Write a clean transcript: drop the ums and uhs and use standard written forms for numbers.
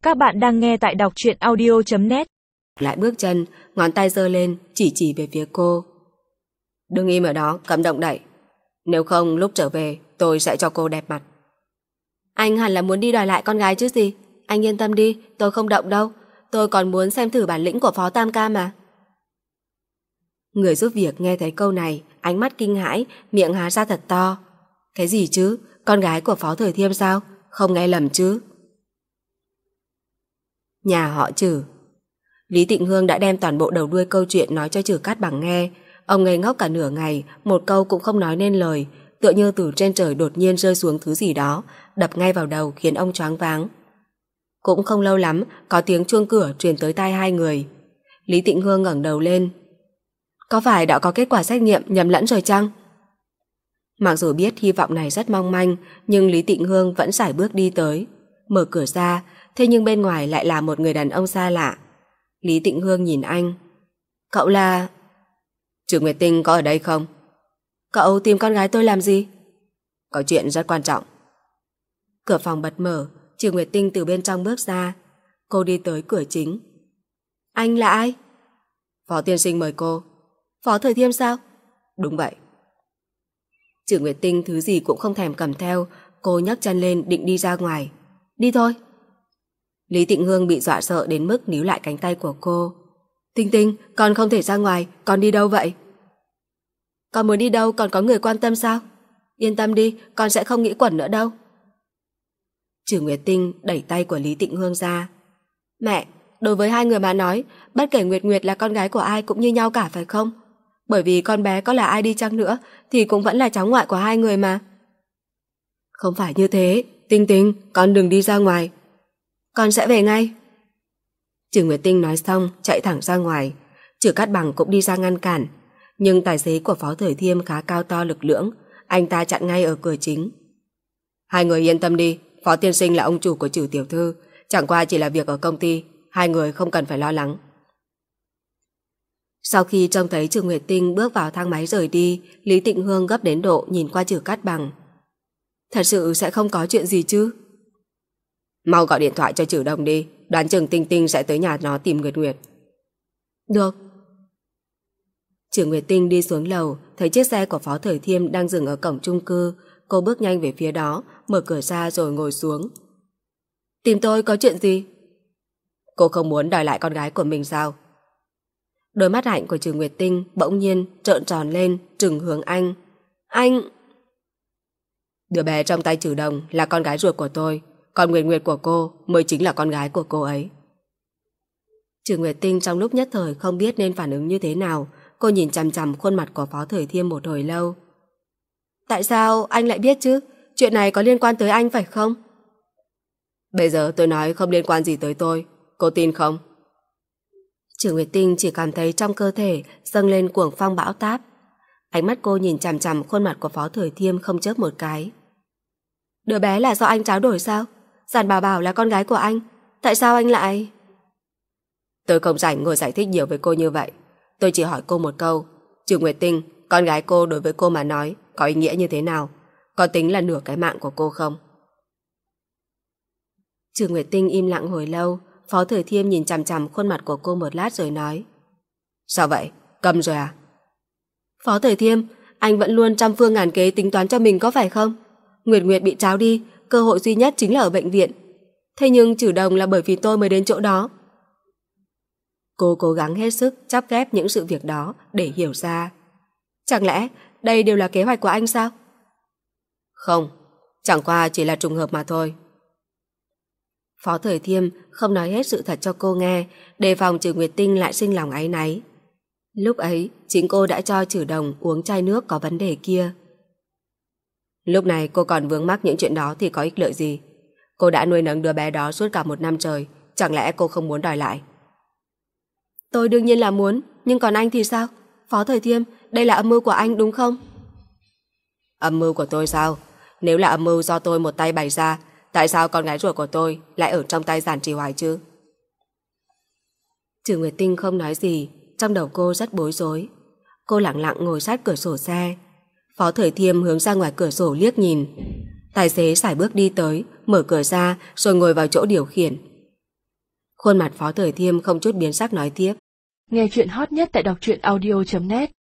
Các bạn đang nghe tại đọc truyện audio.net. Lại bước chân, ngón tay giơ lên, chỉ về phía cô. Đừng im ở đó, cấm động đậy. Nếu không lúc trở về tôi sẽ cho cô đẹp mặt. Anh hẳn là muốn đi đòi lại con gái chứ gì. Anh yên tâm đi, tôi không động đâu. Tôi còn muốn xem thử bản lĩnh của Phó Tam Ca mà. Người giúp việc nghe thấy câu này, ánh mắt kinh hãi, miệng há ra thật to. Cái gì chứ? Con gái của Phó Thời Thiêm sao? Không nghe lầm chứ? Nhà họ Trử. Lý Tịnh Hương đã đem toàn bộ đầu đuôi câu chuyện nói cho Trử Cát Bằng nghe. Ông ngây ngốc cả nửa ngày, một câu cũng không nói nên lời, tựa như từ trên trời đột nhiên rơi xuống thứ gì đó, đập ngay vào đầu khiến ông choáng váng. Cũng không lâu lắm, có tiếng chuông cửa truyền tới tai hai người. Lý Tịnh Hương ngẩng đầu lên. Có phải đã có kết quả xét nghiệm nhầm lẫn rồi chăng? Mặc dù biết hy vọng này rất mong manh, nhưng Lý Tịnh Hương vẫn sải bước đi tới. Mở cửa ra, thế nhưng bên ngoài lại là một người đàn ông xa lạ. Lý Tịnh Hương nhìn anh. Cậu là... Trử Nguyệt Tinh có ở đây không? Cậu tìm con gái tôi làm gì? Có chuyện rất quan trọng. Cửa phòng bật mở, Trử Nguyệt Tinh từ bên trong bước ra. Cô đi tới cửa chính. Anh là ai? Phó tiên sinh mời cô. Phó Thời Thiêm sao? Đúng vậy. Trử Nguyệt Tinh thứ gì cũng không thèm cầm theo. Cô nhấc chân lên định đi ra ngoài. Đi thôi. Lý Tịnh Hương bị dọa sợ đến mức níu lại cánh tay của cô. Tinh Tinh, con không thể ra ngoài. Con đi đâu vậy? Con muốn đi đâu còn có người quan tâm sao? Yên tâm đi, con sẽ không nghĩ quẩn nữa đâu. Trử Nguyệt Tinh đẩy tay của Lý Tịnh Hương ra. Mẹ, đối với hai người mà nói, bất kể Nguyệt Nguyệt là con gái của ai cũng như nhau cả phải không? Bởi vì con bé có là ai đi chăng nữa thì cũng vẫn là cháu ngoại của hai người mà. Không phải như thế. Tinh Tinh, con đừng đi ra ngoài. Con sẽ về ngay. Trử Nguyệt Tinh nói xong chạy thẳng ra ngoài. Trử Cát Bằng cũng đi ra ngăn cản, nhưng tài xế của Phó Thời Thiêm khá cao to lực lưỡng, anh ta chặn ngay ở cửa chính. Hai người yên tâm đi, Phó tiên sinh là ông chủ của Trử tiểu thư, chẳng qua chỉ là việc ở công ty, hai người không cần phải lo lắng. Sau khi trông thấy Trử Nguyệt Tinh bước vào thang máy rời đi, Lý Tịnh Hương gấp đến độ nhìn qua Trử Cát Bằng. Thật sự sẽ không có chuyện gì chứ? Mau gọi điện thoại cho Trử Đồng đi, đoán chừng Tinh Tinh sẽ tới nhà nó tìm Nguyệt Nguyệt. Được. Trử Nguyệt Tinh đi xuống lầu, thấy chiếc xe của Phó Thời Thiêm đang dừng ở cổng chung cư. Cô bước nhanh về phía đó, mở cửa ra rồi ngồi xuống. Tìm tôi có chuyện gì? Cô không muốn đòi lại con gái của mình sao? Đôi mắt hạnh của Trử Nguyệt Tinh bỗng nhiên trợn tròn lên, trừng hướng anh. Anh... Đứa bé trong tay Trử Đồng là con gái ruột của tôi, còn Nguyệt Nguyệt của cô mới chính là con gái của cô ấy. Trử Nguyệt Tinh trong lúc nhất thời không biết nên phản ứng như thế nào. Cô nhìn chằm chằm khuôn mặt của Phó Thời Thiêm một hồi lâu. Tại sao anh lại biết chứ? Chuyện này có liên quan tới anh phải không? Bây giờ tôi nói không liên quan gì tới tôi. Cô tin không? Trử Nguyệt Tinh chỉ cảm thấy trong cơ thể dâng lên cuồng phong bão táp. Ánh mắt cô nhìn chằm chằm khuôn mặt của Phó Thời Thiêm không chớp một cái. Đứa bé là do anh tráo đổi sao? Giản Bảo Bảo là con gái của anh. Tại sao anh lại... Tôi không rảnh ngồi giải thích nhiều với cô như vậy. Tôi chỉ hỏi cô một câu. Trử Nguyệt Tinh, con gái cô đối với cô mà nói có ý nghĩa như thế nào? Có tính là nửa cái mạng của cô không? Trử Nguyệt Tinh im lặng hồi lâu. Phó Thời Thiêm nhìn chằm chằm khuôn mặt của cô một lát rồi nói. Sao vậy? Câm rồi à? Phó Thời Thiêm, anh vẫn luôn trăm phương ngàn kế tính toán cho mình có phải không? Nguyệt Nguyệt bị tráo đi, cơ hội duy nhất chính là ở bệnh viện. Thế nhưng Trử Đồng là bởi vì tôi mới đến chỗ đó. Cô cố gắng hết sức chắp ghép những sự việc đó để hiểu ra. Chẳng lẽ đây đều là kế hoạch của anh sao? Không, chẳng qua chỉ là trùng hợp mà thôi. Phó Thời Thiêm không nói hết sự thật cho cô nghe, đề phòng Trử Nguyệt Tinh lại sinh lòng áy náy. Lúc ấy, chính cô đã cho Trử Đồng uống chai nước có vấn đề kia. Lúc này cô còn vướng mắc những chuyện đó thì có ích lợi gì? Cô đã nuôi nấng đứa bé đó suốt cả 1 năm trời, chẳng lẽ cô không muốn đòi lại? Tôi đương nhiên là muốn, nhưng còn anh thì sao? Phó Thời Thiêm, đây là âm mưu của anh đúng không? Âm mưu của tôi sao? Nếu là âm mưu do tôi một tay bày ra, tại sao con gái ruột của tôi lại ở trong tay Giản Trì Hoài chứ? Trử Nguyệt Tinh không nói gì, trong đầu cô rất bối rối. Cô lặng lặng ngồi sát cửa sổ xe. Phó Thời Thiêm hướng ra ngoài cửa sổ liếc nhìn. Tài xế sải bước đi tới, mở cửa ra rồi ngồi vào chỗ điều khiển. Khuôn mặt Phó Thời Thiêm không chút biến sắc nói tiếp. Nghe chuyện hot nhất tại đọc truyện audio.net